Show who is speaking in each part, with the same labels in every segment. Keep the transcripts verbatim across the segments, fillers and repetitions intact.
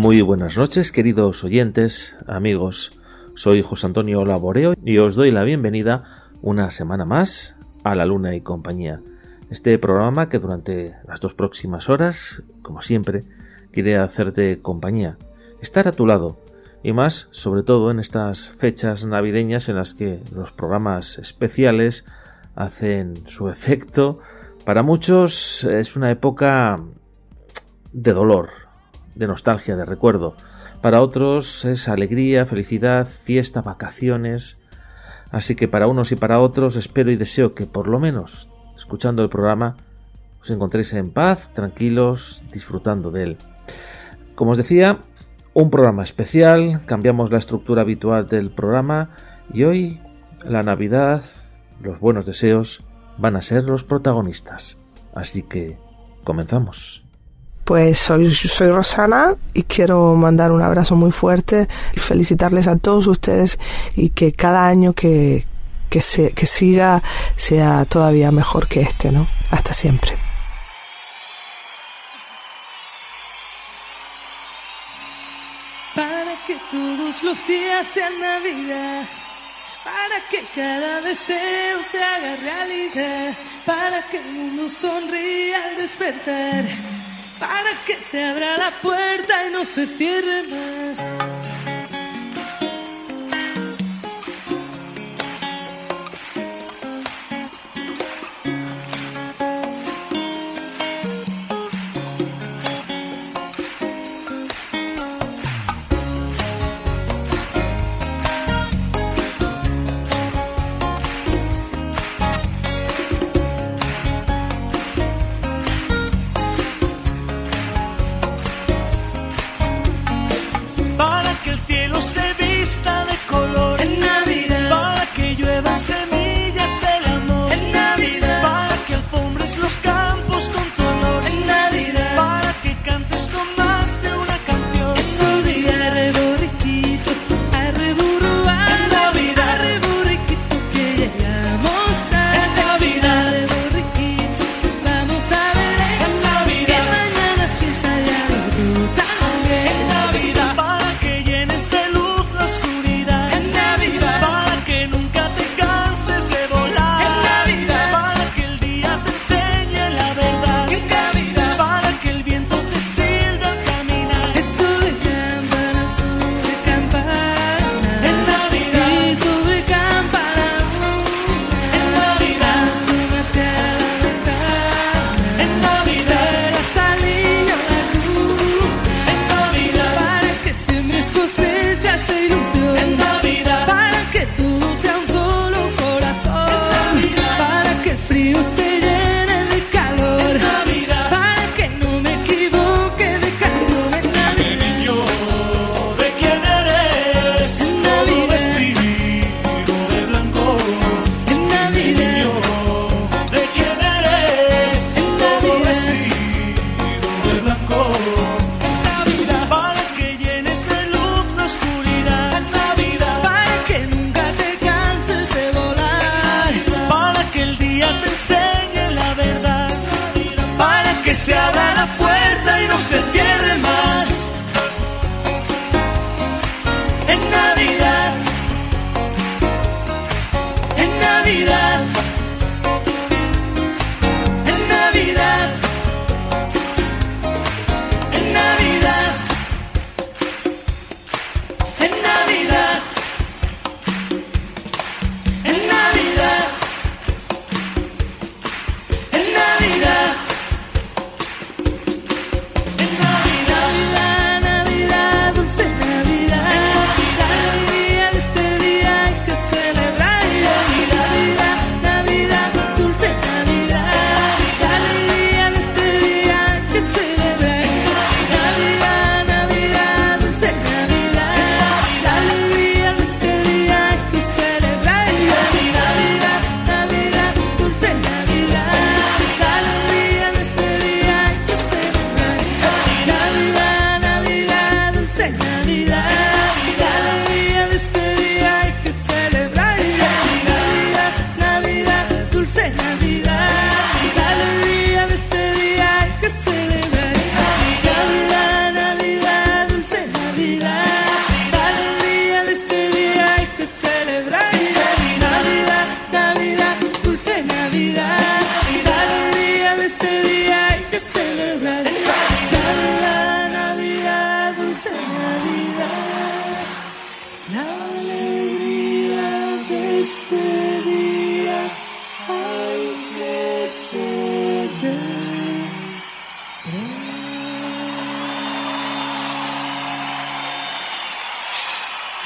Speaker 1: Muy buenas noches, queridos oyentes, amigos. Soy José Antonio Laboreo y os doy la bienvenida una semana más a La Luna y Compañía. Este programa que durante las dos próximas horas, como siempre, quiere hacerte compañía, estar a tu lado, y más, sobre todo en estas fechas navideñas en las que los programas especiales hacen su efecto. Para muchos es una época de dolor, de nostalgia, de recuerdo. Para otros es alegría, felicidad, fiesta, vacaciones. Así que para unos y para otros espero y deseo que por lo menos, escuchando el programa, os encontréis en paz, tranquilos, disfrutando de él. Como os decía, un programa especial, cambiamos la estructura habitual del programa y hoy la Navidad, los buenos deseos van a ser los protagonistas. Así que comenzamos.
Speaker 2: Pues soy, soy Rosana y quiero mandar un abrazo muy fuerte y felicitarles a todos ustedes y que cada año que, que, se, que siga sea todavía mejor que este, ¿no? Hasta siempre.
Speaker 3: Para que todos los días sean Navidad, para que cada deseo se haga realidad, para que el mundo sonría al despertar, para que se abra la puerta y no se cierre más.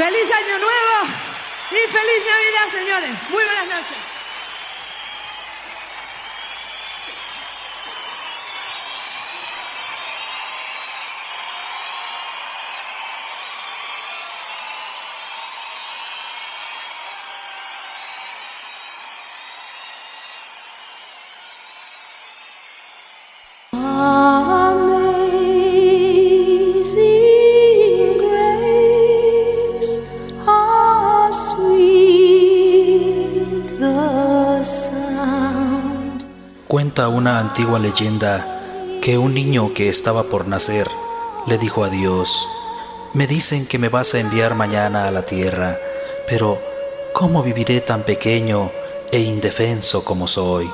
Speaker 3: Feliz Año Nuevo y feliz Navidad, señores. Muy buenas noches.
Speaker 4: Cuenta una antigua leyenda que un niño que estaba por nacer le dijo a Dios: me dicen que me vas a enviar mañana a la tierra, pero ¿cómo viviré tan pequeño e indefenso como soy?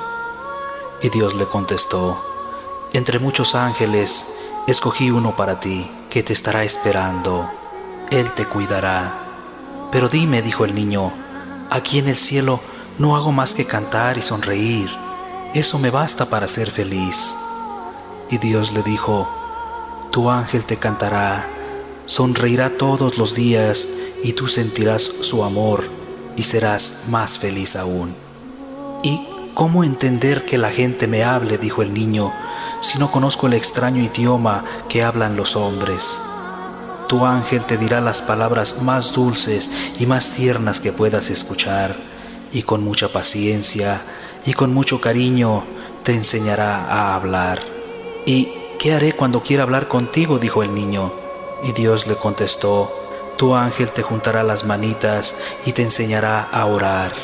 Speaker 4: Y Dios le contestó: entre muchos ángeles escogí uno para ti, que te estará esperando. Él te cuidará. Pero dime, dijo el niño, aquí en el cielo no hago más que cantar y sonreír. Eso me basta para ser feliz. Y Dios le dijo: tu ángel te cantará, sonreirá todos los días y tú sentirás su amor y serás más feliz aún. ¿Y cómo entender que la gente me hable, dijo el niño, si no conozco el extraño idioma que hablan los hombres? Tu ángel te dirá las palabras más dulces y más tiernas que puedas escuchar, y con mucha paciencia y con mucho cariño te enseñará a hablar. ¿Y qué haré cuando quiera hablar contigo?, dijo el niño. Y Dios le contestó: tu ángel te juntará las manitas y te enseñará a orar.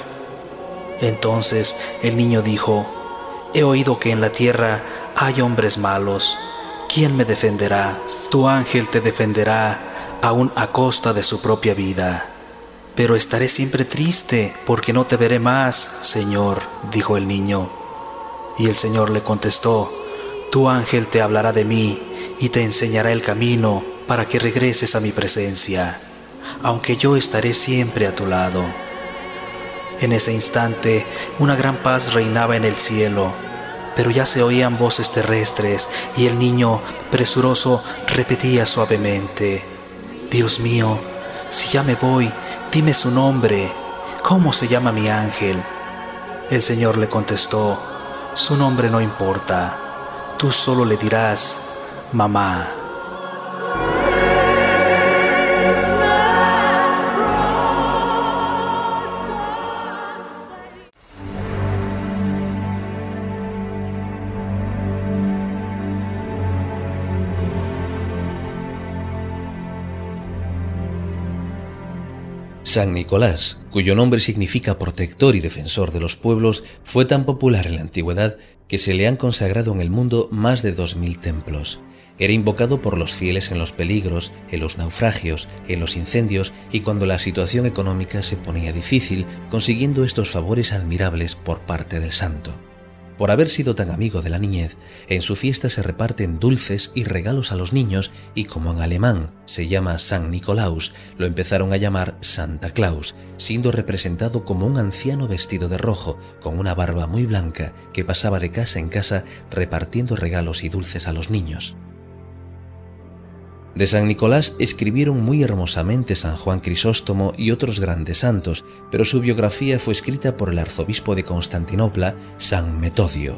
Speaker 4: Entonces el niño dijo: he oído que en la tierra hay hombres malos. ¿Quién me defenderá? Tu ángel te defenderá, aún a costa de su propia vida. Pero estaré siempre triste porque no te veré más, Señor, dijo el niño. Y el Señor le contestó: tu ángel te hablará de mí y te enseñará el camino para que regreses a mi presencia, aunque yo estaré siempre a tu lado. En ese instante, una gran paz reinaba en el cielo, pero ya se oían voces terrestres y el niño, presuroso, repetía suavemente: Dios mío, si ya me voy, dime su nombre. ¿Cómo se llama mi ángel? El Señor le contestó: su nombre no importa. Tú solo le dirás: mamá.
Speaker 5: San Nicolás, cuyo nombre significa protector y defensor de los pueblos, fue tan popular en la antigüedad que se le han consagrado en el mundo más de dos mil templos. Era invocado por los fieles en los peligros, en los naufragios, en los incendios y cuando la situación económica se ponía difícil, consiguiendo estos favores admirables por parte del santo. Por haber sido tan amigo de la niñez, en su fiesta se reparten dulces y regalos a los niños y como en alemán se llama San Nikolaus, lo empezaron a llamar Santa Claus, siendo representado como un anciano vestido de rojo, con una barba muy blanca, que pasaba de casa en casa repartiendo regalos y dulces a los niños. De San Nicolás escribieron muy hermosamente San Juan Crisóstomo y otros grandes santos, pero su biografía fue escrita por el arzobispo de Constantinopla, San Metodio.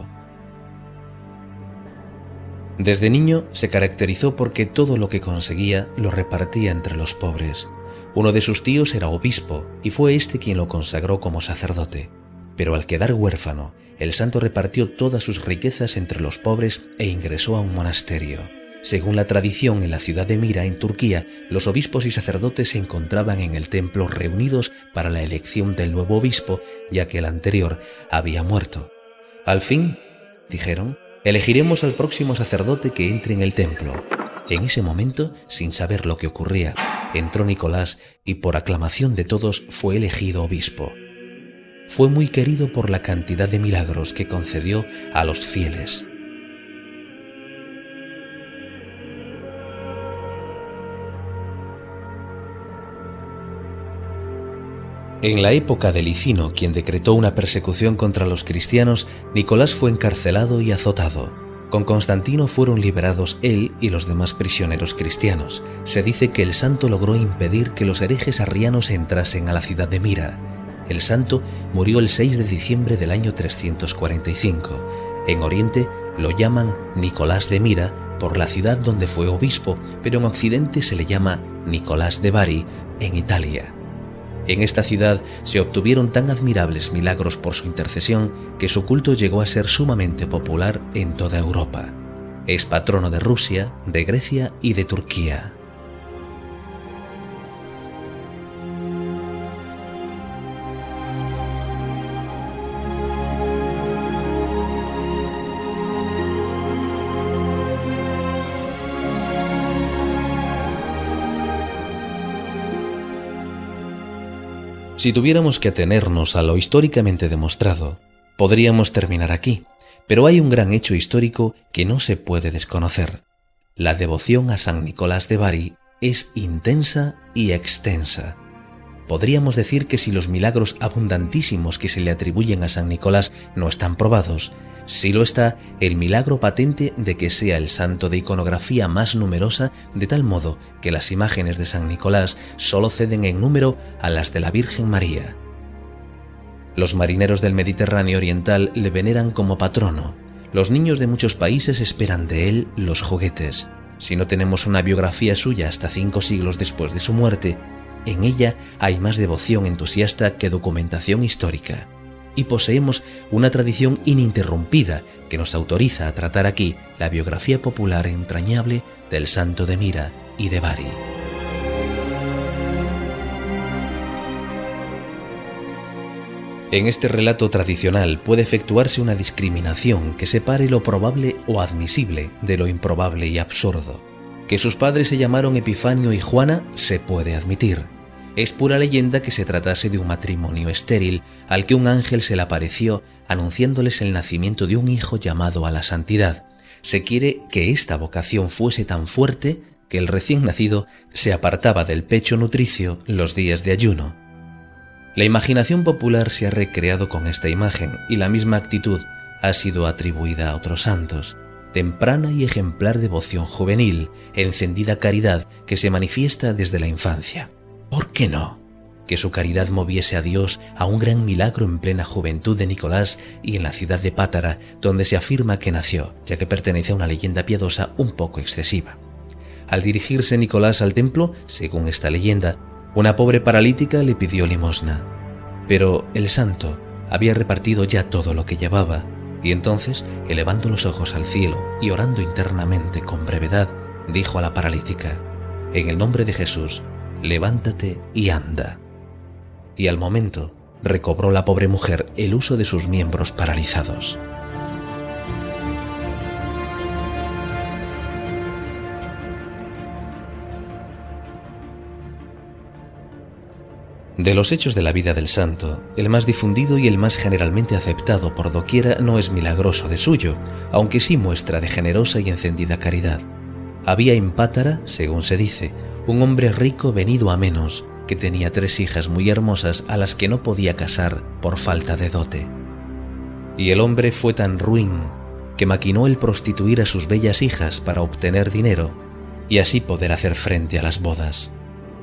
Speaker 5: Desde niño se caracterizó porque todo lo que conseguía lo repartía entre los pobres. Uno de sus tíos era obispo y fue este quien lo consagró como sacerdote. Pero al quedar huérfano, el santo repartió todas sus riquezas entre los pobres e ingresó a un monasterio. Según la tradición, en la ciudad de Mira, en Turquía, los obispos y sacerdotes se encontraban en el templo reunidos para la elección del nuevo obispo, ya que el anterior había muerto. Al fin, dijeron, elegiremos al próximo sacerdote que entre en el templo. En ese momento, sin saber lo que ocurría, entró Nicolás y por aclamación de todos fue elegido obispo. Fue muy querido por la cantidad de milagros que concedió a los fieles. En la época de Licino, quien decretó una persecución contra los cristianos, Nicolás fue encarcelado y azotado. Con Constantino fueron liberados él y los demás prisioneros cristianos. Se dice que el santo logró impedir que los herejes arrianos entrasen a la ciudad de Mira. El santo murió el seis de diciembre del año trescientos cuarenta y cinco. En Oriente lo llaman Nicolás de Mira por la ciudad donde fue obispo, pero en Occidente se le llama Nicolás de Bari, en Italia. En esta ciudad se obtuvieron tan admirables milagros por su intercesión que su culto llegó a ser sumamente popular en toda Europa. Es patrono de Rusia, de Grecia y de Turquía. Si tuviéramos que atenernos a lo históricamente demostrado, podríamos terminar aquí, pero hay un gran hecho histórico que no se puede desconocer. La devoción a San Nicolás de Bari es intensa y extensa. Podríamos decir que si los milagros abundantísimos que se le atribuyen a San Nicolás no están probados, sí lo está el milagro patente de que sea el santo de iconografía más numerosa, de tal modo que las imágenes de San Nicolás solo ceden en número a las de la Virgen María. Los marineros del Mediterráneo oriental le veneran como patrono. Los niños de muchos países esperan de él los juguetes. Si no tenemos una biografía suya hasta cinco siglos después de su muerte, en ella hay más devoción entusiasta que documentación histórica. Y poseemos una tradición ininterrumpida que nos autoriza a tratar aquí la biografía popular entrañable del santo de Mira y de Bari. En este relato tradicional puede efectuarse una discriminación que separe lo probable o admisible de lo improbable y absurdo. Que sus padres se llamaron Epifanio y Juana se puede admitir. Es pura leyenda que se tratase de un matrimonio estéril al que un ángel se le apareció anunciándoles el nacimiento de un hijo llamado a la santidad. Se quiere que esta vocación fuese tan fuerte que el recién nacido se apartaba del pecho nutricio los días de ayuno. La imaginación popular se ha recreado con esta imagen y la misma actitud ha sido atribuida a otros santos. Temprana y ejemplar devoción juvenil, encendida caridad que se manifiesta desde la infancia. ¿Por qué no? Que su caridad moviese a Dios a un gran milagro en plena juventud de Nicolás y en la ciudad de Pátara, donde se afirma que nació, ya que pertenece a una leyenda piadosa un poco excesiva. Al dirigirse Nicolás al templo, según esta leyenda, una pobre paralítica le pidió limosna. Pero el santo había repartido ya todo lo que llevaba, y entonces, elevando los ojos al cielo y orando internamente con brevedad, dijo a la paralítica: «En el nombre de Jesús, levántate y anda». Y al momento recobró la pobre mujer el uso de sus miembros paralizados. De los hechos de la vida del santo, el más difundido y el más generalmente aceptado por doquiera no es milagroso de suyo, aunque sí muestra de generosa y encendida caridad. Había en Pátara, según se dice, un hombre rico venido a menos, que tenía tres hijas muy hermosas a las que no podía casar por falta de dote. Y el hombre fue tan ruin que maquinó el prostituir a sus bellas hijas para obtener dinero y así poder hacer frente a las bodas.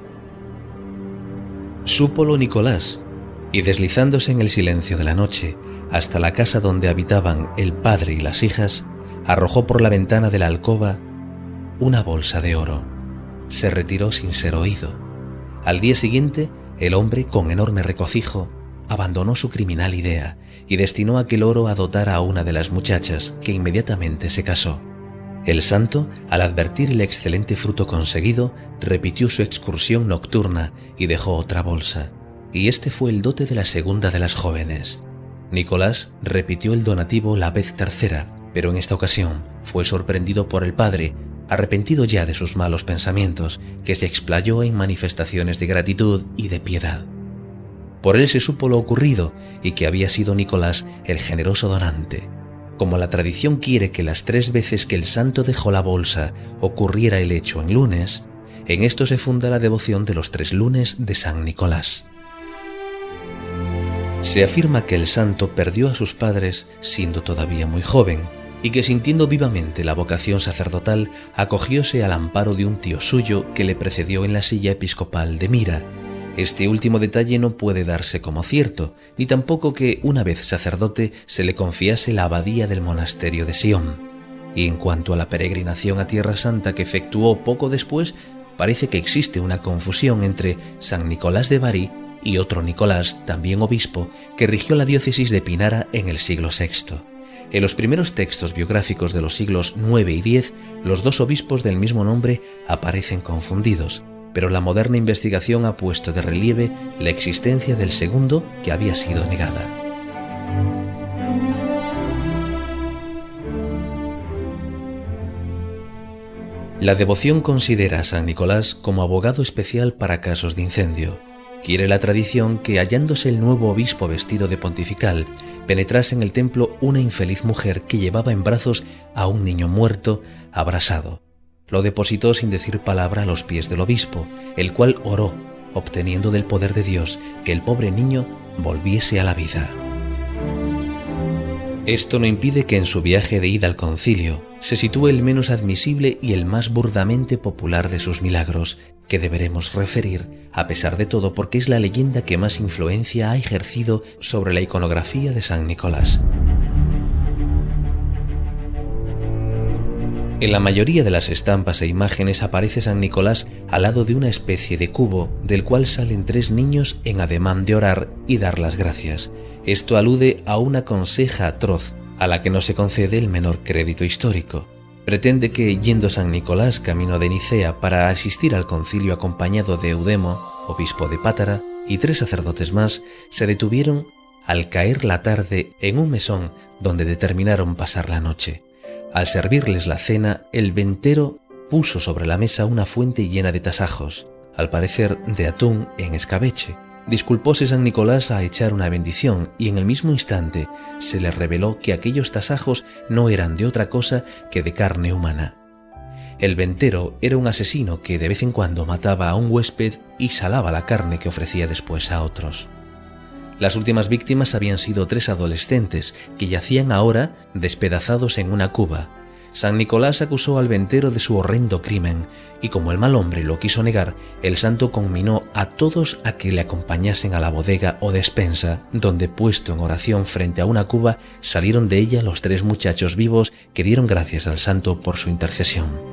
Speaker 5: Súpolo Nicolás, y deslizándose en el silencio de la noche hasta la casa donde habitaban el padre y las hijas, arrojó por la ventana de la alcoba una bolsa de oro. Se retiró sin ser oído. Al día siguiente, el hombre, con enorme regocijo, abandonó su criminal idea y destinó aquel oro a dotar a una de las muchachas, que inmediatamente se casó. El santo, al advertir el excelente fruto conseguido, repitió su excursión nocturna y dejó otra bolsa, y este fue el dote de la segunda de las jóvenes. Nicolás repitió el donativo la vez tercera, pero en esta ocasión fue sorprendido por el padre, arrepentido ya de sus malos pensamientos, que se explayó en manifestaciones de gratitud y de piedad. Por él se supo lo ocurrido y que había sido Nicolás el generoso donante. Como la tradición quiere que las tres veces que el santo dejó la bolsa ocurriera el hecho en lunes, en esto se funda la devoción de los tres lunes de San Nicolás. Se afirma que el santo perdió a sus padres siendo todavía muy joven, y que sintiendo vivamente la vocación sacerdotal, acogióse al amparo de un tío suyo que le precedió en la silla episcopal de Mira. Este último detalle no puede darse como cierto, ni tampoco que, una vez sacerdote, se le confiase la abadía del monasterio de Sion. Y en cuanto a la peregrinación a Tierra Santa que efectuó poco después, parece que existe una confusión entre San Nicolás de Bari y otro Nicolás, también obispo, que rigió la diócesis de Pinara en el siglo sexto. En los primeros textos biográficos de los siglos nueve y diez, los dos obispos del mismo nombre aparecen confundidos, pero la moderna investigación ha puesto de relieve la existencia del segundo, que había sido negada. La devoción considera a San Nicolás como abogado especial para casos de incendio. Quiere la tradición que, hallándose el nuevo obispo vestido de pontifical, penetrase en el templo una infeliz mujer que llevaba en brazos a un niño muerto, abrasado. Lo depositó sin decir palabra a los pies del obispo, el cual oró, obteniendo del poder de Dios que el pobre niño volviese a la vida. Esto no impide que en su viaje de ida al concilio se sitúe el menos admisible y el más burdamente popular de sus milagros, que deberemos referir, a pesar de todo, porque es la leyenda que más influencia ha ejercido sobre la iconografía de San Nicolás. En la mayoría de las estampas e imágenes aparece San Nicolás al lado de una especie de cubo, del cual salen tres niños en ademán de orar y dar las gracias. Esto alude a una conseja atroz, a la que no se concede el menor crédito histórico. Pretende que, yendo San Nicolás camino de Nicea para asistir al concilio acompañado de Eudemo, obispo de Pátara, y tres sacerdotes más, se detuvieron al caer la tarde en un mesón donde determinaron pasar la noche. Al servirles la cena, el ventero puso sobre la mesa una fuente llena de tasajos, al parecer de atún en escabeche. Disculpóse San Nicolás a echar una bendición y en el mismo instante se le reveló que aquellos tasajos no eran de otra cosa que de carne humana. El ventero era un asesino que de vez en cuando mataba a un huésped y salaba la carne que ofrecía después a otros. Las últimas víctimas habían sido tres adolescentes que yacían ahora despedazados en una cuba. San Nicolás acusó al ventero de su horrendo crimen y, como el mal hombre lo quiso negar, el santo conminó a todos a que le acompañasen a la bodega o despensa, donde, puesto en oración frente a una cuba, salieron de ella los tres muchachos vivos que dieron gracias al santo por su intercesión.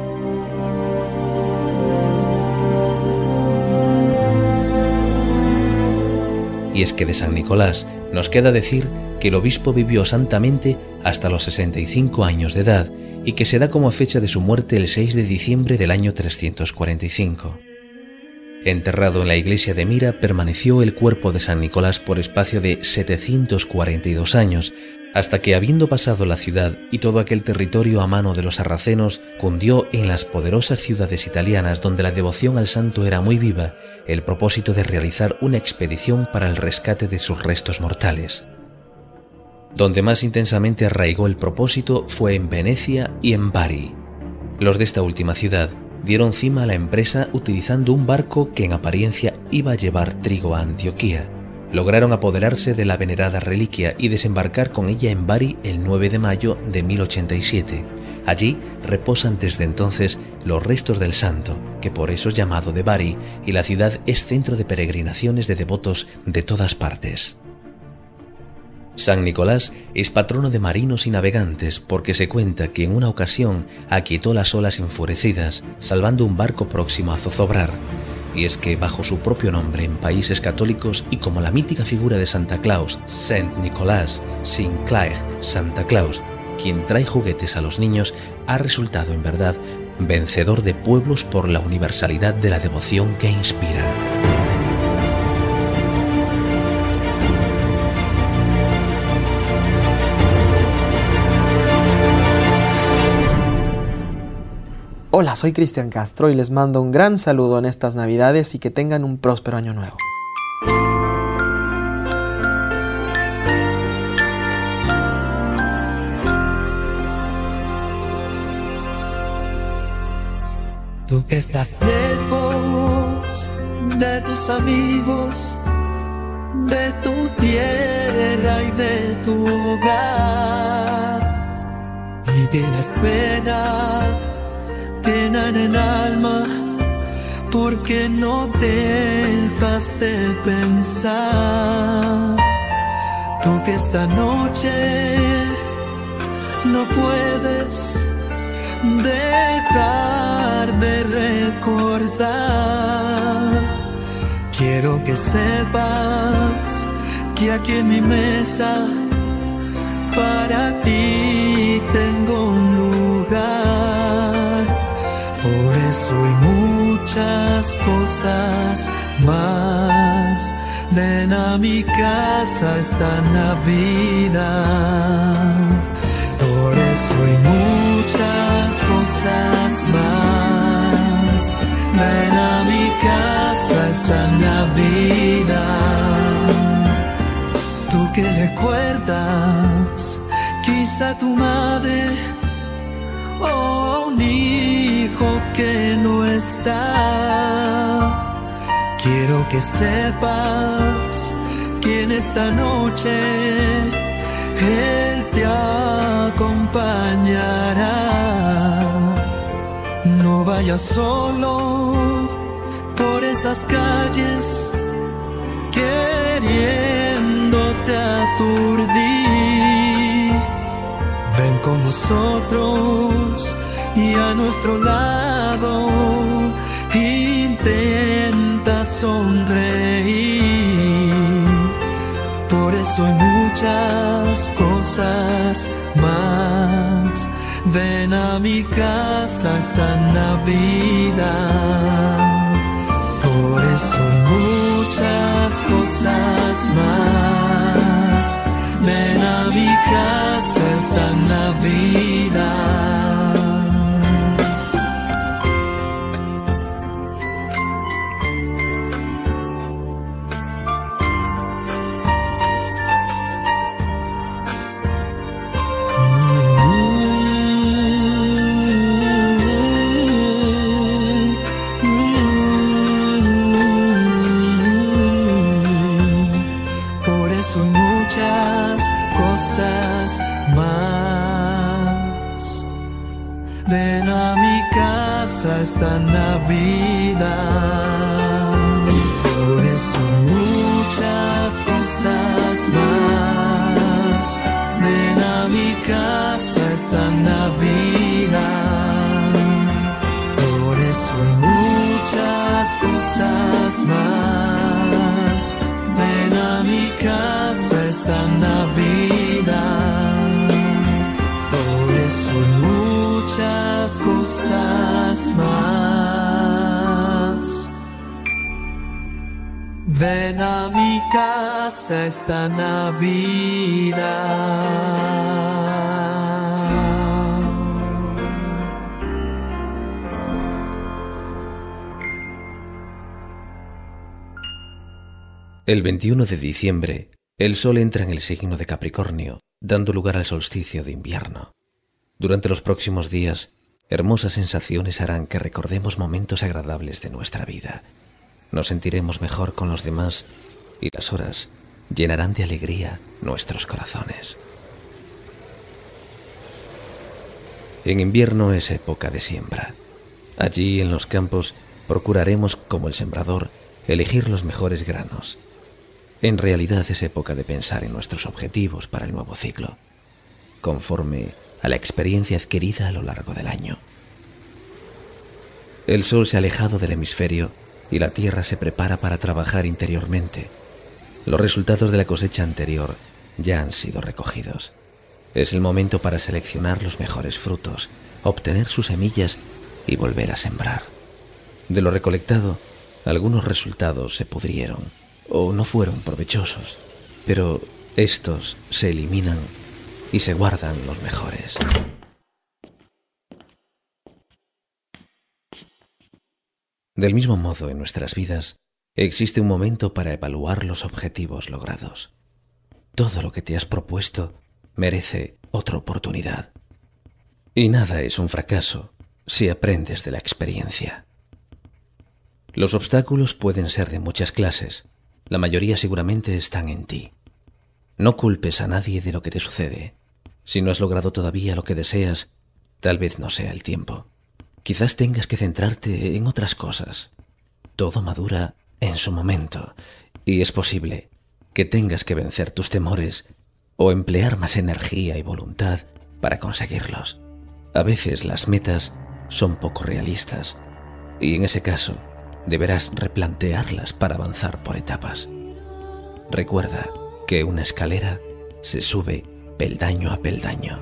Speaker 5: Y es que de San Nicolás nos queda decir que el obispo vivió santamente hasta los sesenta y cinco años de edad y que se da como fecha de su muerte el seis de diciembre del año trescientos cuarenta y cinco. Enterrado en la iglesia de Mira, permaneció el cuerpo de San Nicolás por espacio de setecientos cuarenta y dos años, hasta que, habiendo pasado la ciudad y todo aquel territorio a mano de los sarracenos, cundió en las poderosas ciudades italianas donde la devoción al santo era muy viva el propósito de realizar una expedición para el rescate de sus restos mortales. Donde más intensamente arraigó el propósito fue en Venecia y en Bari. Los de esta última ciudad dieron cima a la empresa utilizando un barco que en apariencia iba a llevar trigo a Antioquía. Lograron apoderarse de la venerada reliquia y desembarcar con ella en Bari el nueve de mayo de mil ochenta y siete. Allí reposan desde entonces los restos del santo, que por eso es llamado de Bari, y la ciudad es centro de peregrinaciones de devotos de todas partes. San Nicolás es patrono de marinos y navegantes porque se cuenta que en una ocasión aquietó las olas enfurecidas, salvando un barco próximo a zozobrar. Y es que bajo su propio nombre en países católicos y como la mítica figura de Santa Claus, Saint Nicolás, Saint Clair, Santa Claus, quien trae juguetes a los niños, ha resultado en verdad vencedor de pueblos por la universalidad de la devoción que inspira.
Speaker 6: Hola, soy Cristian Castro y les mando un gran saludo en estas Navidades y que tengan un próspero año nuevo.
Speaker 3: Tú que estás lejos de tus amigos, de tu tierra y de tu hogar, y tienes pena, pena en el alma, porque no dejas de pensar. Tú que esta noche no puedes dejar de recordar. Quiero que sepas que aquí en mi mesa para ti tengo un lugar. Por eso hay muchas cosas más. Ven a mi casa esta Navidad. Por eso hay muchas cosas más. Ven a mi casa esta Navidad. Tú que recuerdas quizá tu madre o un hijo que no está. Quiero que sepas que en esta noche Él te acompañará. No vayas solo por esas calles queriéndote aturdir. Ven con nosotros y a nuestro lado intenta sonreír. Por eso hay muchas cosas más. Ven a mi casa esta Navidad. Por eso hay muchas cosas más. Ven a mi casa esta Navidad. Esta Navidad. Por eso muchas cosas más. Ven a mi casa esta Navidad. Por eso hay muchas cosas más. Ven a mi casa esta Navidad. Por eso hay muchas cosas más. Ven a mi casa esta Navidad.
Speaker 5: El veintiuno de diciembre, el sol entra en el signo de Capricornio, dando lugar al solsticio de invierno. Durante los próximos días, hermosas sensaciones harán que recordemos momentos agradables de nuestra vida. Nos sentiremos mejor con los demás y las horas llenarán de alegría nuestros corazones. En invierno es época de siembra. Allí en los campos procuraremos, como el sembrador, elegir los mejores granos. En realidad es época de pensar en nuestros objetivos para el nuevo ciclo, conforme a la experiencia adquirida a lo largo del año. El sol se ha alejado del hemisferio y la tierra se prepara para trabajar interiormente. Los resultados de la cosecha anterior ya han sido recogidos. Es el momento para seleccionar los mejores frutos, obtener sus semillas y volver a sembrar. De lo recolectado, algunos resultados se pudrieron o no fueron provechosos, pero estos se eliminan y se guardan los mejores. Del mismo modo, en nuestras vidas, existe un momento para evaluar los objetivos logrados. Todo lo que te has propuesto merece otra oportunidad. Y nada es un fracaso si aprendes de la experiencia. Los obstáculos pueden ser de muchas clases. La mayoría seguramente están en ti. No culpes a nadie de lo que te sucede. Si no has logrado todavía lo que deseas, tal vez no sea el tiempo. Quizás tengas que centrarte en otras cosas. Todo madura en su momento, y es posible que tengas que vencer tus temores o emplear más energía y voluntad para conseguirlos. A veces las metas son poco realistas, y en ese caso deberás replantearlas para avanzar por etapas. Recuerda que una escalera se sube peldaño a peldaño.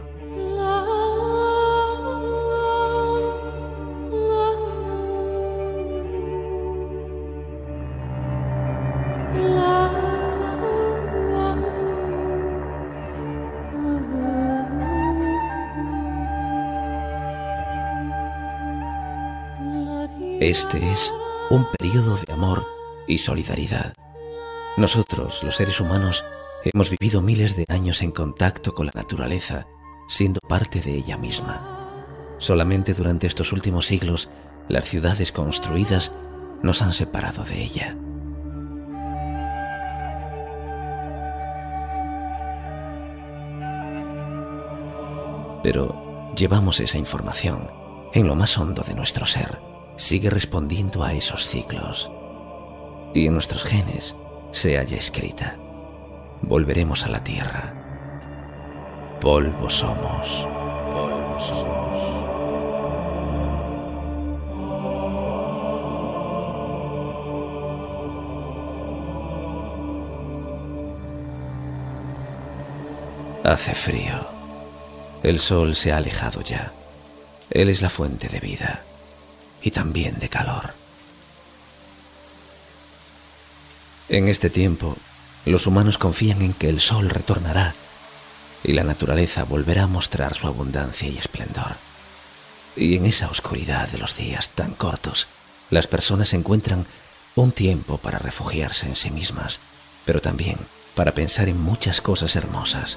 Speaker 5: Este es un periodo de amor y solidaridad. Nosotros, los seres humanos, hemos vivido miles de años en contacto con la naturaleza, siendo parte de ella misma. Solamente durante estos últimos siglos, las ciudades construidas nos han separado de ella. Pero llevamos esa información en lo más hondo de nuestro ser. Sigue respondiendo a esos ciclos. Y en nuestros genes se halla escrita: volveremos a la tierra. Polvo somos. Polvo somos. Hace frío. El sol se ha alejado ya. Él es la fuente de vida y también de calor. En este tiempo, los humanos confían en que el sol retornará y la naturaleza volverá a mostrar su abundancia y esplendor. Y en esa oscuridad de los días tan cortos, las personas encuentran un tiempo para refugiarse en sí mismas, pero también para pensar en muchas cosas hermosas.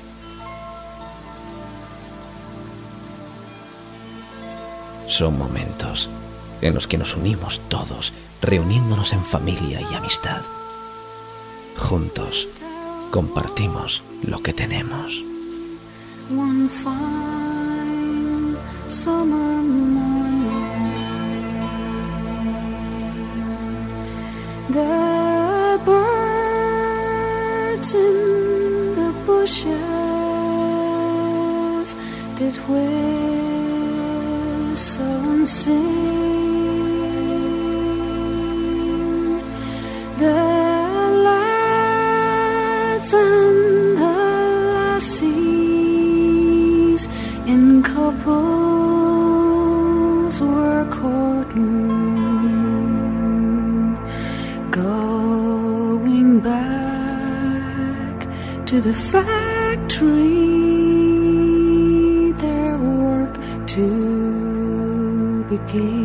Speaker 5: Son momentos en los que nos unimos todos, reuniéndonos en familia y amistad. Juntos compartimos lo que tenemos.
Speaker 3: One fine summer morning, the birds in the bushes did whistle and sing. The lads and the lassies in couples were courting, going back to the factory, their work to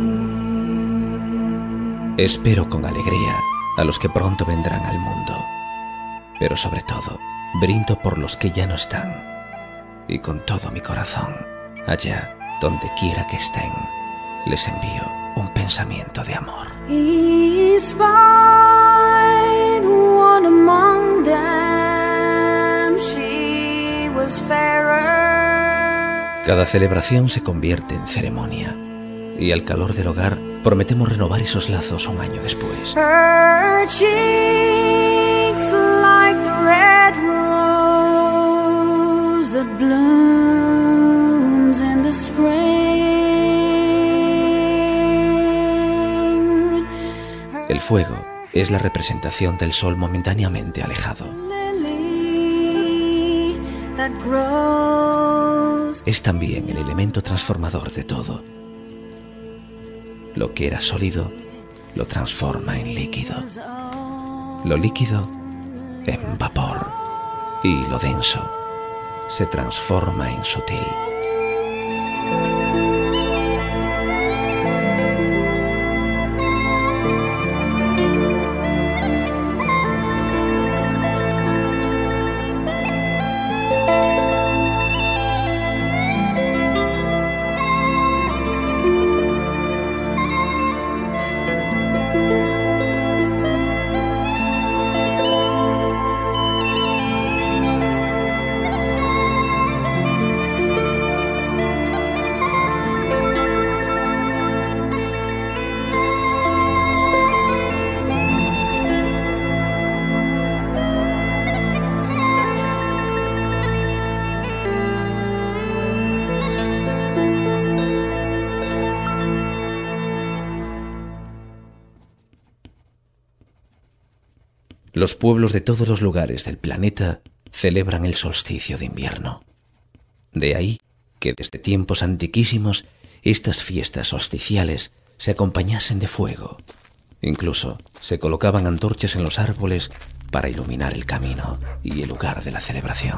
Speaker 3: begin.
Speaker 5: Espero con alegría a los que pronto vendrán al mundo, pero sobre todo brindo por los que ya no están, y con todo mi corazón, allá donde quiera que estén, les envío un pensamiento de amor.
Speaker 3: He spied one among them, she was fairer.
Speaker 5: Cada celebración se convierte en ceremonia, y al calor del hogar prometemos renovar esos lazos un año después.
Speaker 3: Her cheeks like the red rose that blooms in the spring.
Speaker 5: El fuego es la representación del sol momentáneamente alejado.
Speaker 3: Lily that grows.
Speaker 5: Es también el elemento transformador de todo. Lo que era sólido lo transforma en líquido, lo líquido en vapor, y lo denso se transforma en sutil. los pueblos de todos los lugares del planeta celebran el solsticio de invierno. De ahí que desde tiempos antiquísimos estas fiestas solsticiales se acompañasen de fuego. Incluso se colocaban antorchas en los árboles para iluminar el camino y el lugar de la celebración.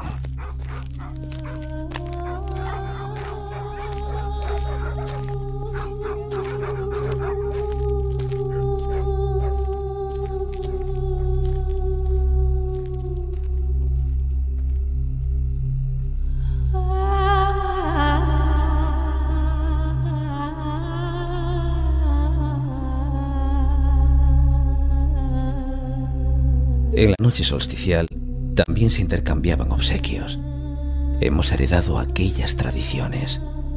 Speaker 5: En la noche solsticial también se intercambiaban obsequios. Hemos heredado aquellas tradiciones.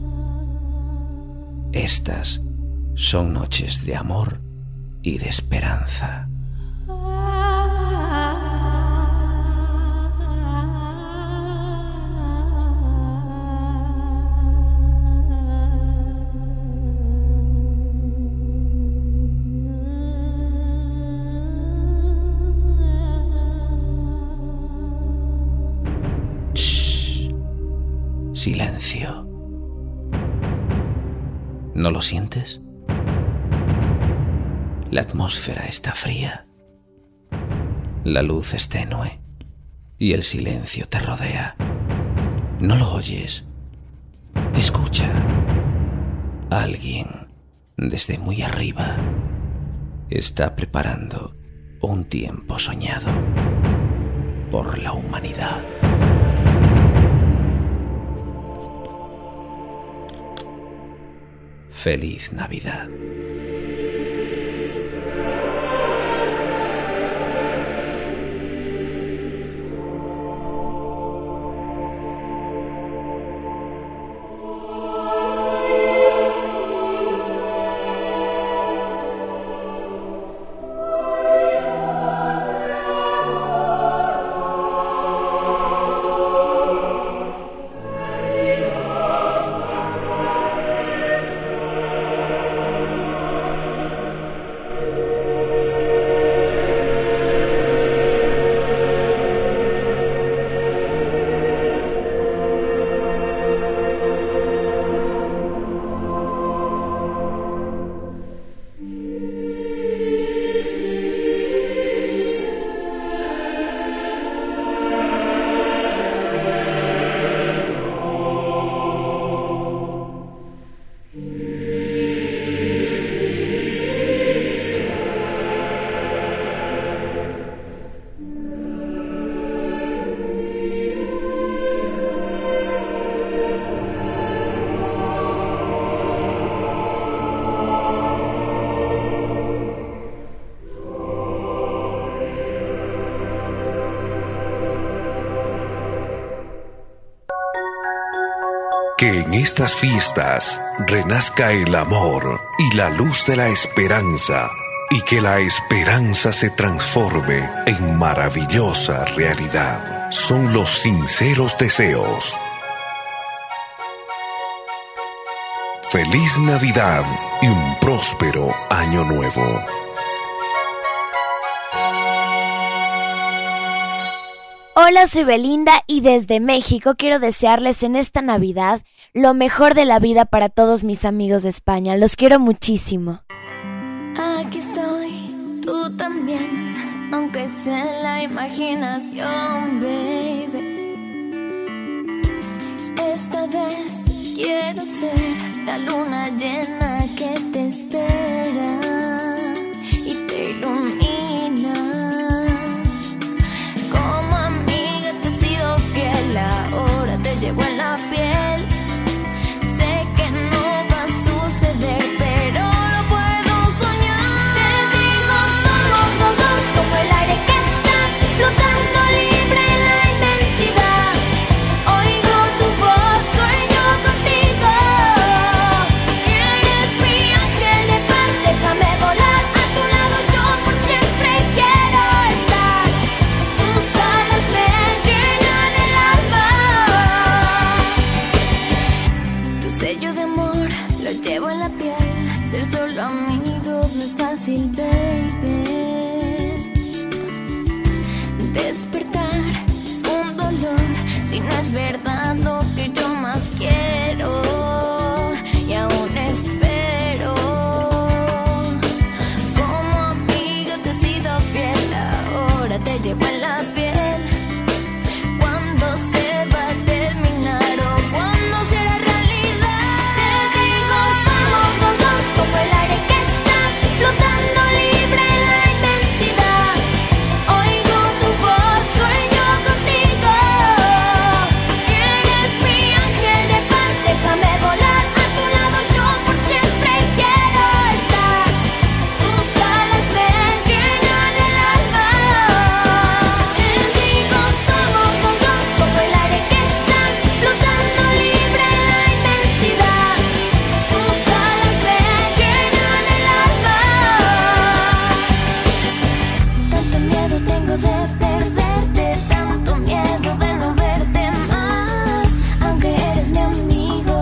Speaker 5: Estas son noches de amor y de esperanza. Silencio. ¿No lo sientes? La atmósfera está fría. La luz es tenue y el silencio te rodea. ¿No lo oyes? Escucha. Alguien, desde muy arriba, está preparando un tiempo soñado por la humanidad. Feliz Navidad.
Speaker 7: Que en estas fiestas renazca el amor y la luz de la esperanza, y que la esperanza se transforme en maravillosa realidad. Son los sinceros deseos. Feliz Navidad y un próspero Año Nuevo.
Speaker 8: Hola, soy Belinda y desde México quiero desearles en esta Navidad lo mejor de la vida para todos mis amigos de España. Los quiero muchísimo.
Speaker 9: Aquí estoy, tú también, aunque sea en la imaginación, baby. Esta vez quiero ser la luna llena que te espera y te ilumina. Ahora te llevo en la piel. Sé que no va a suceder, pero lo puedo soñar. Te digo, somos los dos como el aire que está flotando libre en la inmensidad. Oigo tu voz, sueño contigo. Eres mi ángel de paz, déjame volar a tu lado. Yo por siempre quiero estar. Tus alas me llenan el alma. Sello de amor, lo llevo en la piel. Ser solo amigos no es fácil, baby. es verdad lo que yo más quiero y aún espero. Como amiga te he sido fiel, ahora te llevo en la piel. Cuando se va a terminar o cuando será realidad, te digo somos los dos como el aire que está flotando libre en la inmensidad. Oigo tu voz, sueño contigo. Eres mi ángel de paz, déjame volar a tu lado, yo por siempre quiero estar. Tus alas me llenan el alma. Te digo somos los dos como el aire que está flotando libre en la inmensidad. Tus alas me llenan el alma. Tanto miedo tengo de perderte, tanto miedo de no verte más. Aunque eres mi amigo,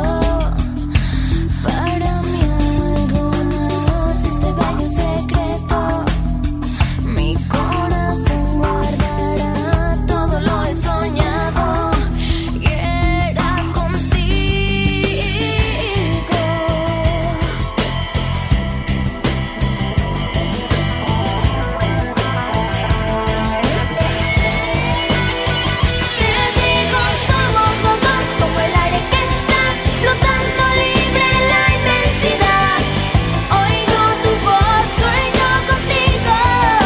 Speaker 9: para mí algo más. Este bello secreto, mi corazón guardará. Todo lo he soñado y era contigo. Te digo somos los dos como el aire que está flotando libre en la inmensidad. Oigo tu voz, sueño contigo.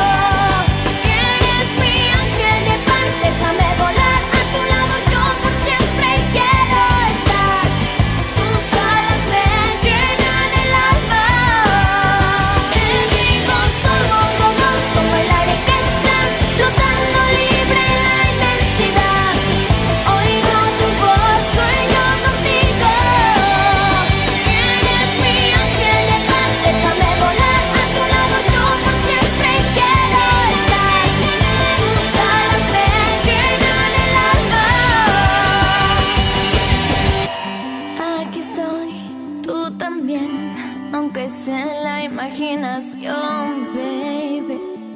Speaker 9: Eres mi ángel de paz, déjame volar a tu lado, yo por siempre quiero estar. Tus alas me llenan el alma. Te digo somos los dos como el aire que está flotando libre en la inmensidad. Oigo tu voz, sueño contigo. Eres mi ángel de paz, déjame volar a tu lado, yo por siempre quiero estar. Tus alas me llenan el alma. Aquí estoy, tú también, aunque sea en la imaginación, baby.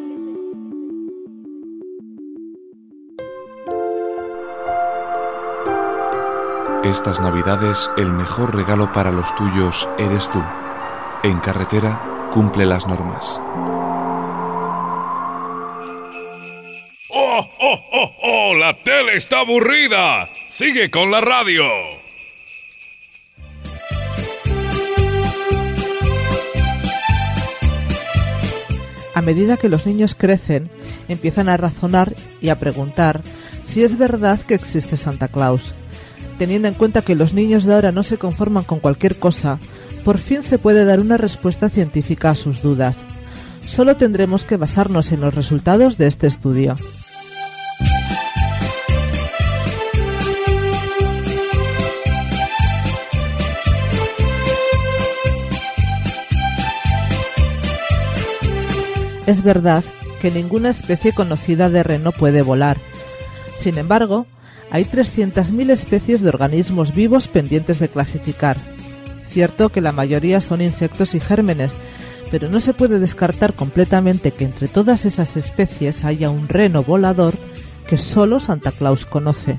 Speaker 10: Estas Navidades, el mejor regalo para los tuyos eres tú. En carretera, cumple las normas.
Speaker 11: ¡Oh, oh, oh, oh! ¡La tele está aburrida! ¡Sigue con la radio!
Speaker 2: A medida que los niños crecen, empiezan a razonar y a preguntar si es verdad que existe Santa Claus. Teniendo en cuenta que los niños de ahora no se conforman con cualquier cosa, por fin se puede dar una respuesta científica a sus dudas. Solo tendremos que basarnos en los resultados de este estudio. Es verdad que ninguna especie conocida de reno puede volar. Sin embargo, hay trescientas mil especies de organismos vivos pendientes de clasificar. Cierto que la mayoría son insectos y gérmenes, pero no se puede descartar completamente que entre todas esas especies haya un reno volador que solo Santa Claus conoce.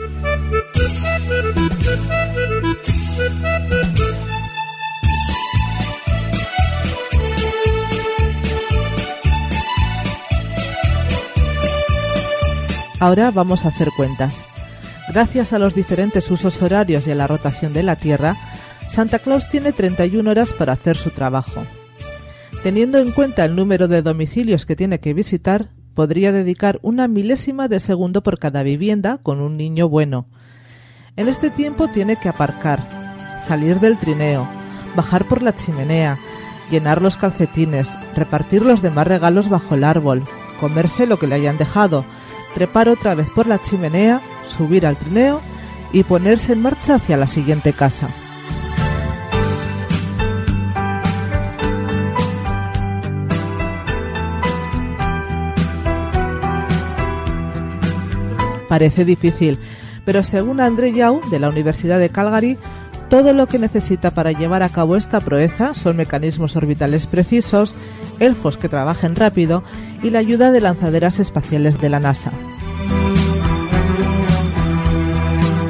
Speaker 2: Ahora vamos a hacer cuentas. Gracias a los diferentes usos horarios y a la rotación de la Tierra, Santa Claus tiene treinta y una horas para hacer su trabajo. Teniendo en cuenta el número de domicilios que tiene que visitar, podría dedicar una milésima de segundo por cada vivienda con un niño bueno. En este tiempo tiene que aparcar, salir del trineo, bajar por la chimenea, llenar los calcetines, repartir los demás regalos bajo el árbol, comerse lo que le hayan dejado, trepar otra vez por la chimenea, subir al trineo y ponerse en marcha hacia la siguiente casa. Parece difícil, pero según André Yau, de la Universidad de Calgary, todo lo que necesita para llevar a cabo esta proeza son mecanismos orbitales precisos, elfos que trabajen rápido y la ayuda de lanzaderas espaciales de la NASA.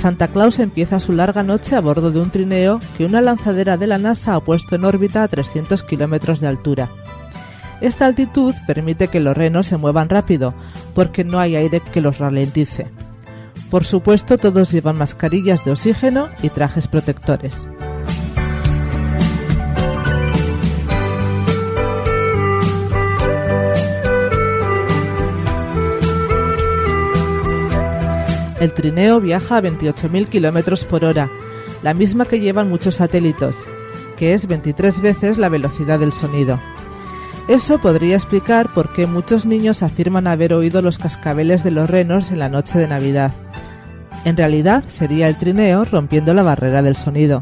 Speaker 12: Santa Claus empieza su larga noche a bordo de un trineo que una lanzadera de la NASA ha puesto en órbita a trescientos kilómetros de altura. Esta altitud permite que los renos se muevan rápido, porque no hay aire que los ralentice. Por supuesto, todos llevan mascarillas de oxígeno y trajes protectores. El trineo viaja a veintiocho mil kilómetros por hora, la misma que llevan muchos satélites, que es veintitrés veces la velocidad del sonido. Eso podría explicar por qué muchos niños afirman haber oído los cascabeles de los renos en la noche de Navidad. En realidad sería el trineo rompiendo la barrera del sonido.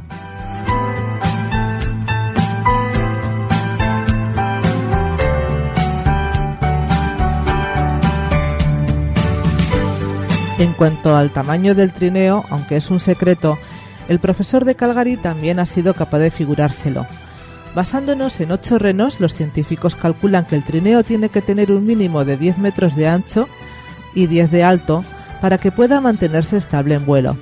Speaker 12: En cuanto al tamaño del trineo, aunque es un secreto, el profesor de Calgary también ha sido capaz de figurárselo. Basándonos en ocho renos, los científicos calculan que el trineo tiene que tener un mínimo de diez metros de ancho y diez de alto para que pueda mantenerse estable en vuelo.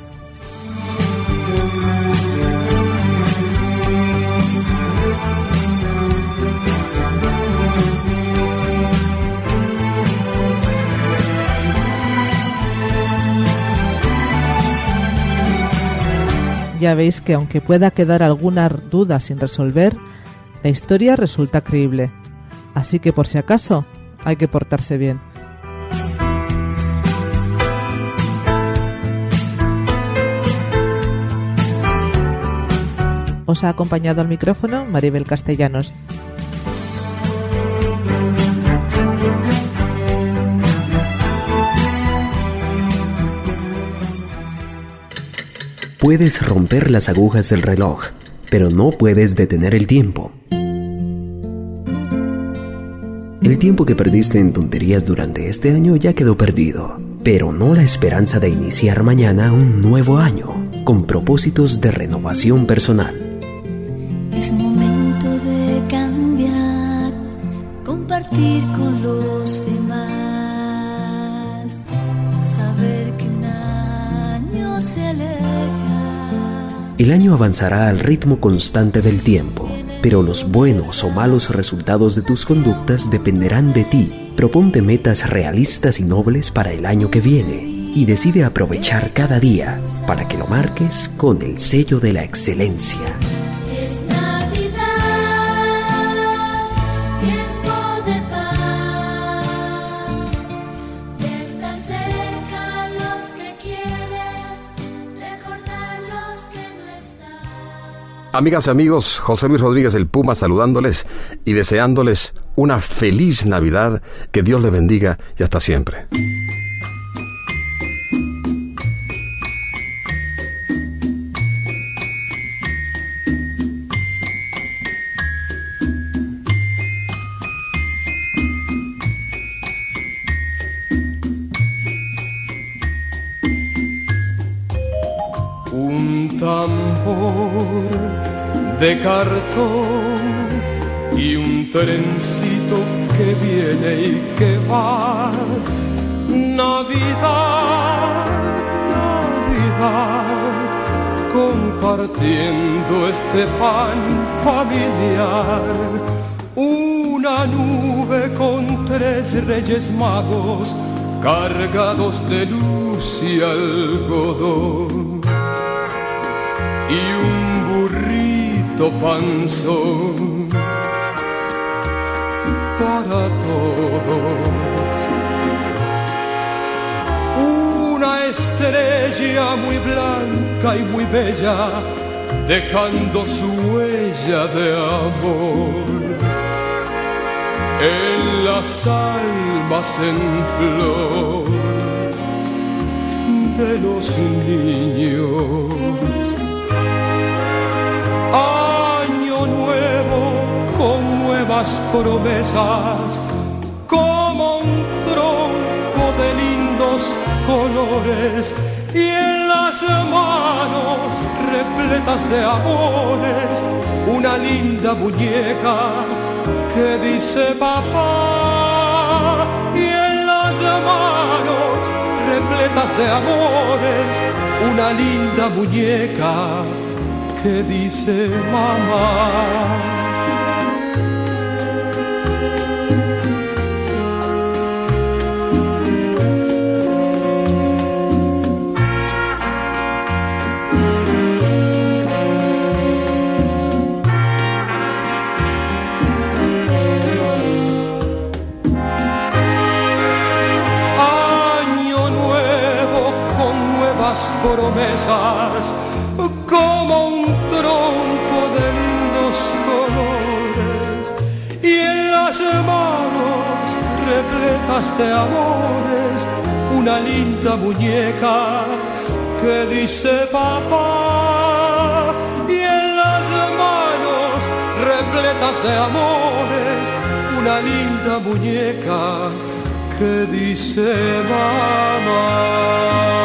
Speaker 12: Ya veis que aunque pueda quedar alguna duda sin resolver, la historia resulta creíble. Así que por si acaso, hay que portarse bien. Os ha acompañado al micrófono Maribel Castellanos.
Speaker 13: Puedes romper las agujas del reloj, pero no puedes detener el tiempo. El tiempo que perdiste en tonterías durante este año ya quedó perdido, pero no la esperanza de iniciar mañana un nuevo año, con propósitos de renovación personal.
Speaker 9: Es momento de cambiar, compartir con los demás, saber que un año se aleja.
Speaker 13: El año avanzará al ritmo constante del tiempo, pero los buenos o malos resultados de tus conductas dependerán de ti. Proponte metas realistas y nobles para el año que viene y decide aprovechar cada día para que lo marques con el sello de la excelencia.
Speaker 14: Amigas y amigos, José Luis Rodríguez el Puma saludándoles y deseándoles una feliz Navidad, que Dios les bendiga y hasta siempre.
Speaker 15: Un tambor de cartón y un trencito que viene y que va. Navidad, Navidad, compartiendo este pan familiar. Una nube con tres reyes magos cargados de luz y algodón. Y un burrito panzón para todos. Una estrella muy blanca y muy bella, dejando su huella de amor en las almas en flor de los niños. Año nuevo con nuevas promesas, como un tronco de lindos colores, y en las manos repletas de amores una linda muñeca que dice papá. Y en las manos repletas de amores una linda muñeca que dice mamá. Promesas como un tronco de lindos colores y en las manos repletas de amores una linda muñeca que dice papá, y en las manos repletas de amores una linda muñeca que dice mamá.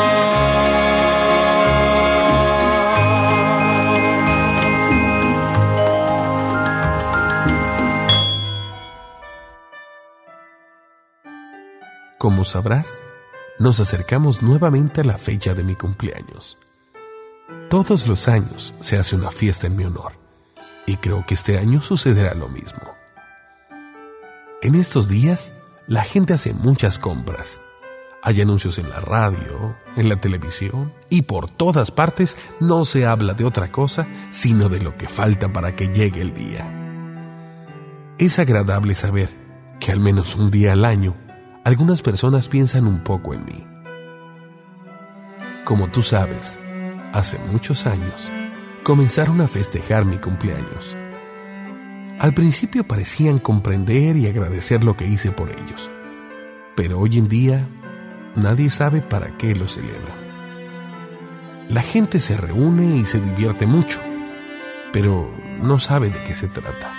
Speaker 16: Como sabrás, nos acercamos nuevamente a la fecha de mi cumpleaños. Todos los años se hace una fiesta en mi honor, y creo que este año sucederá lo mismo. En estos días, la gente hace muchas compras. Hay anuncios en la radio, en la televisión, y por todas partes no se habla de otra cosa sino de lo que falta para que llegue el día. Es agradable saber que al menos un día al año algunas personas piensan un poco en mí. Como tú sabes, hace muchos años comenzaron a festejar mi cumpleaños. Al principio parecían comprender y agradecer lo que hice por ellos, pero hoy en día nadie sabe para qué lo celebran. La gente se reúne y se divierte mucho, pero no sabe de qué se trata.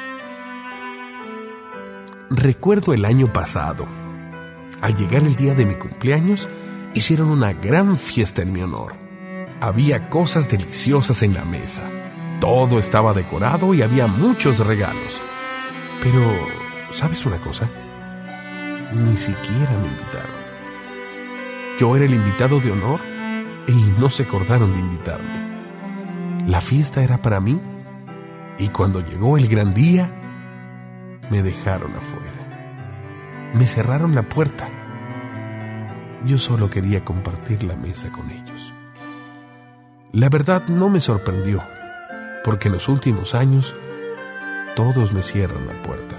Speaker 16: Recuerdo el año pasado. Al llegar el día de mi cumpleaños, hicieron una gran fiesta en mi honor. Había cosas deliciosas en la mesa. Todo estaba decorado y había muchos regalos. Pero, ¿sabes una cosa? Ni siquiera me invitaron. Yo era el invitado de honor y no se acordaron de invitarme. La fiesta era para mí y cuando llegó el gran día, me dejaron afuera. Me cerraron la puerta. Yo solo quería compartir la mesa con ellos. La verdad no me sorprendió, porque en los últimos años todos me cierran la puerta.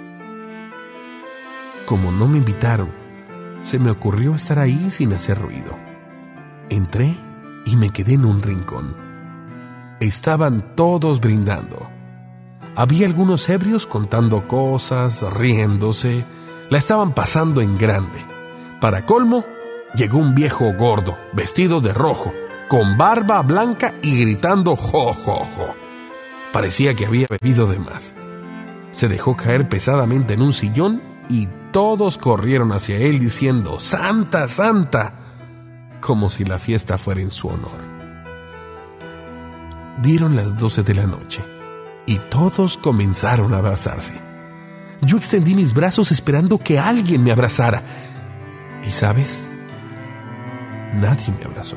Speaker 16: Como no me invitaron, se me ocurrió estar ahí sin hacer ruido. Entré y me quedé en un rincón. Estaban todos brindando. Había algunos ebrios contando cosas, riéndose. La estaban pasando en grande. Para colmo, llegó un viejo gordo, vestido de rojo, con barba blanca y gritando jo, jo, jo. Parecía que había bebido de más. Se dejó caer pesadamente en un sillón y todos corrieron hacia él diciendo ¡Santa, Santa!, como si la fiesta fuera en su honor. Dieron las doce de la noche y todos comenzaron a abrazarse. Yo extendí mis brazos esperando que alguien me abrazara. ¿Y sabes? Nadie me abrazó.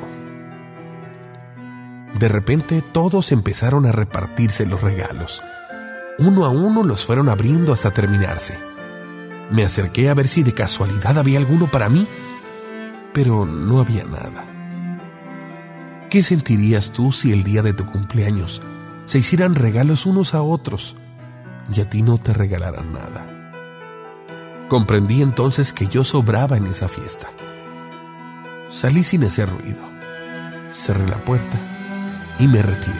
Speaker 16: De repente todos empezaron a repartirse los regalos. Uno a uno los fueron abriendo hasta terminarse. Me acerqué a ver si de casualidad había alguno para mí, pero no había nada. ¿Qué sentirías tú si el día de tu cumpleaños se hicieran regalos unos a otros y a ti no te regalaran nada? Comprendí entonces que yo sobraba en esa fiesta. Salí sin hacer ruido, cerré la puerta y me retiré.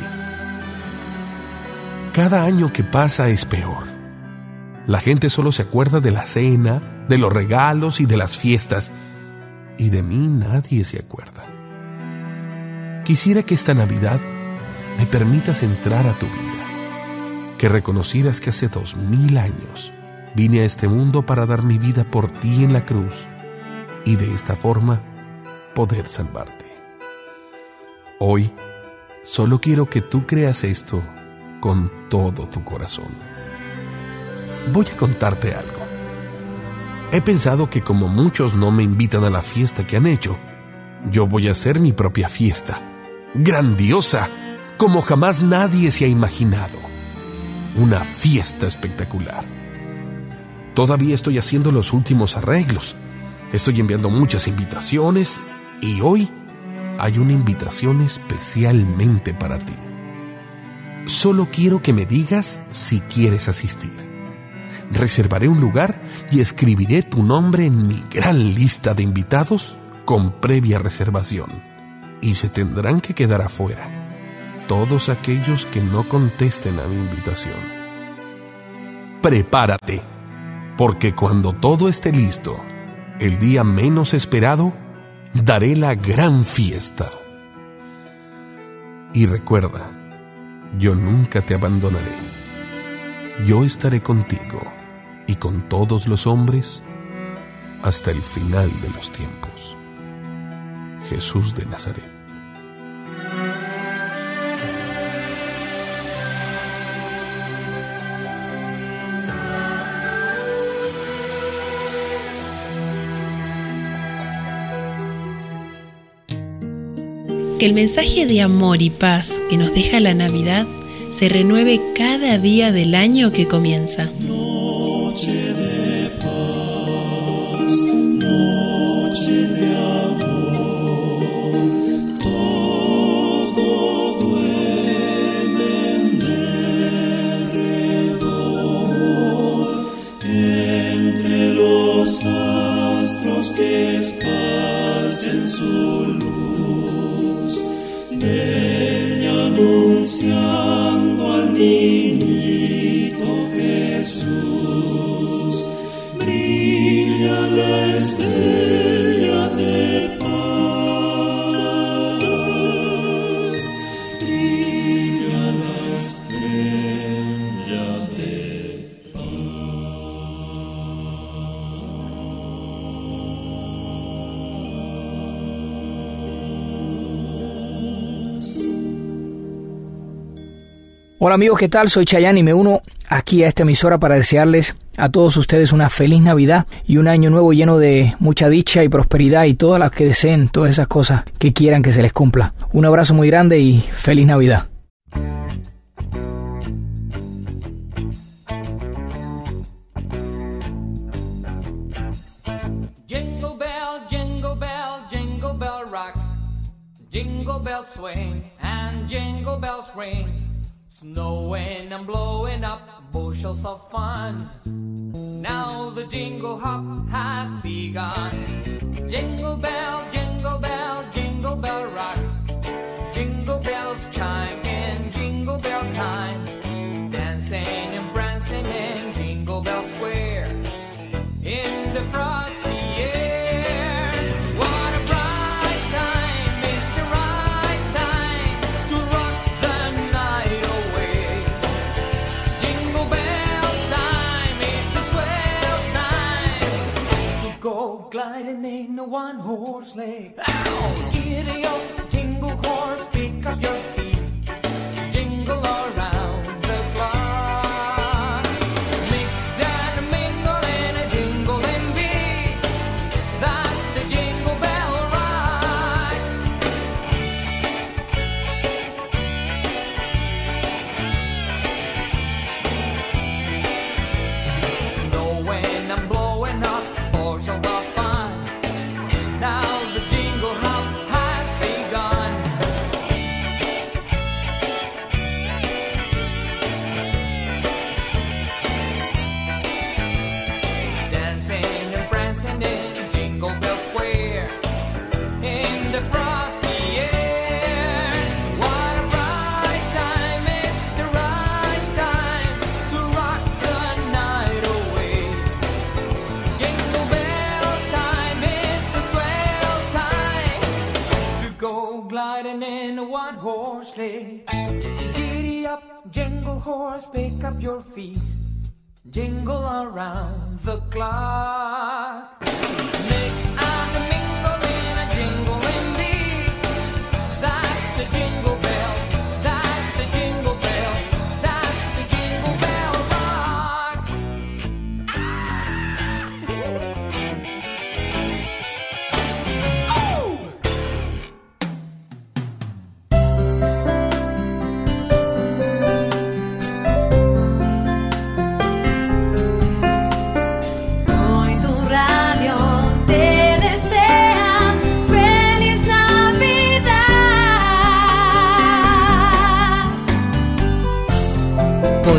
Speaker 16: Cada año que pasa es peor. La gente solo se acuerda de la cena, de los regalos y de las fiestas, y de mí nadie se acuerda. Quisiera que esta Navidad me permitas entrar a tu vida, que reconocieras que hace dos mil años vine a este mundo para dar mi vida por ti en la cruz y de esta forma poder salvarte. Hoy solo quiero que tú creas esto con todo tu corazón. Voy a contarte algo. He pensado que como muchos no me invitan a la fiesta que han hecho, Yo voy a hacer mi propia fiesta, grandiosa, como jamás nadie se ha imaginado. Una fiesta espectacular. Todavía estoy haciendo los últimos arreglos. Estoy enviando muchas invitaciones y hoy hay una invitación especialmente para ti. Solo quiero que me digas si quieres asistir. Reservaré un lugar y escribiré tu nombre en mi gran lista de invitados con previa reservación. Y se tendrán que quedar afuera todos aquellos que no contesten a mi invitación. Prepárate, porque cuando todo esté listo, el día menos esperado, daré la gran fiesta. Y recuerda, yo nunca te abandonaré. Yo estaré contigo y con todos los hombres hasta el final de los tiempos. Jesús de Nazaret.
Speaker 17: Que el mensaje de amor y paz que nos deja la Navidad se renueve cada día del año que comienza.
Speaker 15: Noche de paz, noche de amor, todo duerme en derredor, entre los astros que esparcen su luz, bella anunciando al niñito Jesús, brilla la estrella de paz, brilla la estrella de
Speaker 18: Hola amigos, ¿qué tal? Soy Chayanne y me uno aquí a esta emisora para desearles a todos ustedes una feliz Navidad y un año nuevo lleno de mucha dicha y prosperidad y todas las que deseen, todas esas cosas que quieran que se les cumpla. Un abrazo muy grande y feliz Navidad.
Speaker 19: Jingle bell, jingle bell, jingle bell rock, jingle bells swing and jingle bells ring. Snowing and blowing up bushels of fun. Now the jingle hop has begun. Jingle bell, jingle bell, jingle bell rock. Jingle bells chime in jingle bell time. Dancing and prancing in Jingle Bell Square. In the frosty air. What a bright time, it's the right time to rock the night away. Jingle bell time, it's a swell time to go gliding in a one-horse sleigh. Ow! Giddy up, jingle horse, pick up your feet, jingle around the clock. Mix and mingle in a jingling beat, that's the Jingle Bell ride. Snowing and blowing up bushels of fun. Now the jingle hop has begun. Dancing and prancing in Jingle Bell Square. In the frosty air. What a bright time, it's the right time to rock the night away. Jingle bell time, it's a swell time to go gliding in a one-horse sleigh. Giddy up, jingle horse, pick up your feet, jingle around the clock. Mix and mingle in a jingling beat, that's the Jingle Bell, that's the Jingle Bell, that's the Jingle Bell rock. Oh!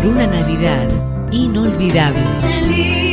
Speaker 20: una Navidad inolvidable.